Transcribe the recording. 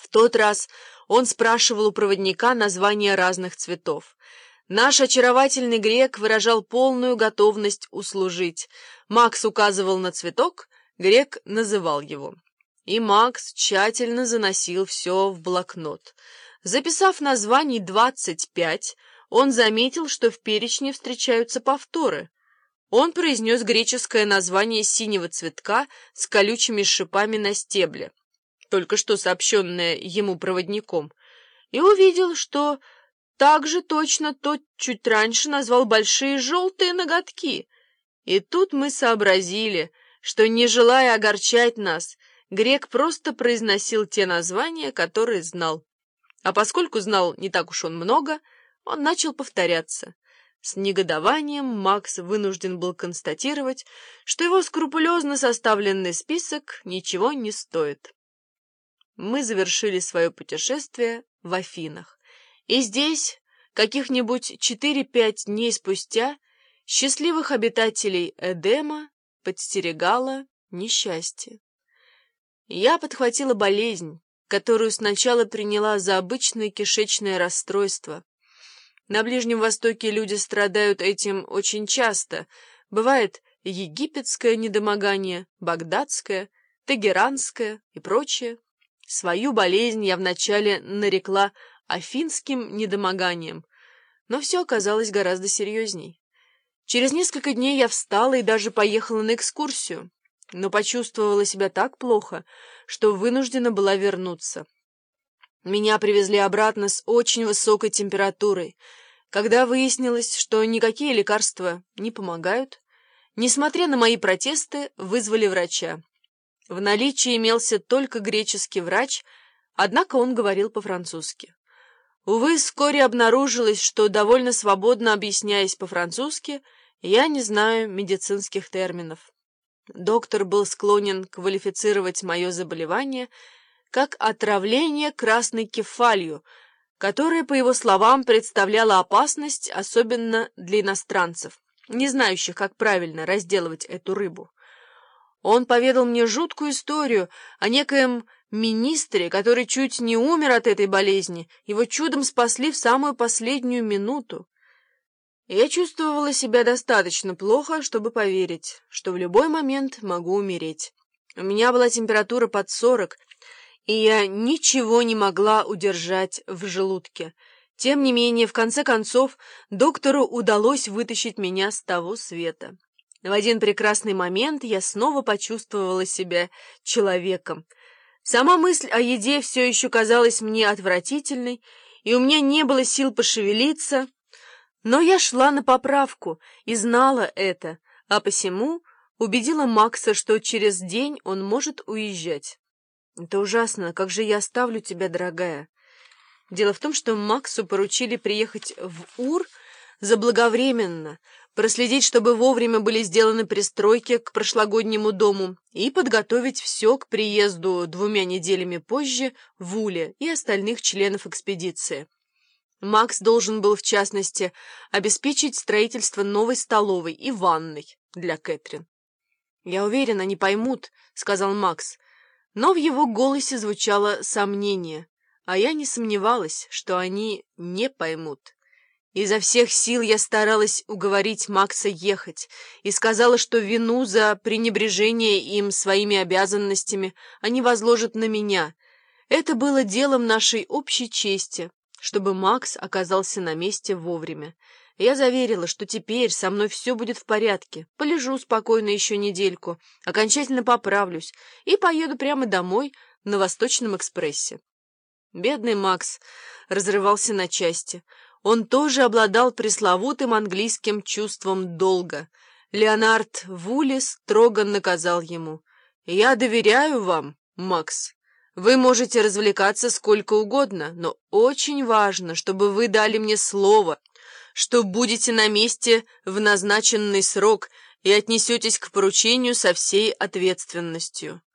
В тот раз он спрашивал у проводника названия разных цветов. Наш очаровательный грек выражал полную готовность услужить. Макс указывал на цветок, грек называл его. И Макс тщательно заносил все в блокнот. Записав названий 25, он заметил, что в перечне встречаются повторы. Он произнес греческое название синего цветка с колючими шипами на стебле, только что сообщенное ему проводником, и увидел, что также точно тот чуть раньше назвал большие желтые ноготки. И тут мы сообразили, что, не желая огорчать нас, грек просто произносил те названия, которые знал. А поскольку знал не так уж он много, он начал повторяться. С негодованием Макс вынужден был констатировать, что его скрупулезно составленный список ничего не стоит. Мы завершили свое путешествие в Афинах. И здесь, каких-нибудь 4-5 дней спустя, счастливых обитателей Эдема подстерегало несчастье. Я подхватила болезнь, которую сначала приняла за обычное кишечное расстройство. На Ближнем Востоке люди страдают этим очень часто. Бывает египетское недомогание, багдадское, тегеранское и прочее. Свою болезнь я вначале нарекла афинским недомоганием, но все оказалось гораздо серьезней. Через несколько дней я встала и даже поехала на экскурсию, но почувствовала себя так плохо, что вынуждена была вернуться. Меня привезли обратно с очень высокой температурой. Когда выяснилось, что никакие лекарства не помогают, несмотря на мои протесты, вызвали врача. В наличии имелся только греческий врач, однако он говорил по-французски. Увы, вскоре обнаружилось, что, довольно свободно объясняясь по-французски, я не знаю медицинских терминов. Доктор был склонен квалифицировать мое заболевание как отравление красной кефалью, которое, по его словам, представляло опасность, особенно для иностранцев, не знающих, как правильно разделывать эту рыбу. Он поведал мне жуткую историю о некоем министре, который чуть не умер от этой болезни, его чудом спасли в самую последнюю минуту. Я чувствовала себя достаточно плохо, чтобы поверить, что в любой момент могу умереть. У меня была температура под 40, и я ничего не могла удержать в желудке. Тем не менее, в конце концов, доктору удалось вытащить меня с того света. В один прекрасный момент я снова почувствовала себя человеком. Сама мысль о еде все еще казалась мне отвратительной, и у меня не было сил пошевелиться, но я шла на поправку и знала это, а посему убедила Макса, что через день он может уезжать. «Это ужасно, как же я оставлю тебя, дорогая?» Дело в том, что Максу поручили приехать в Ур заблаговременно, проследить, чтобы вовремя были сделаны пристройки к прошлогоднему дому и подготовить все к приезду 2 неделями позже Вуля и остальных членов экспедиции. Макс должен был, в частности, обеспечить строительство новой столовой и ванной для Кэтрин. «Я уверен, они поймут», — сказал Макс, но в его голосе звучало сомнение, а я не сомневалась, что они не поймут. Изо всех сил я старалась уговорить Макса ехать и сказала, что вину за пренебрежение им своими обязанностями они возложат на меня. Это было делом нашей общей чести, чтобы Макс оказался на месте вовремя. Я заверила, что теперь со мной все будет в порядке, полежу спокойно еще недельку, окончательно поправлюсь и поеду прямо домой на Восточном экспрессе. Бедный Макс разрывался на части. Он тоже обладал пресловутым английским чувством долга. Леонард Вулли строго наказал ему: «Я доверяю вам, Макс. Вы можете развлекаться сколько угодно, но очень важно, чтобы вы дали мне слово, что будете на месте в назначенный срок и отнесетесь к поручению со всей ответственностью».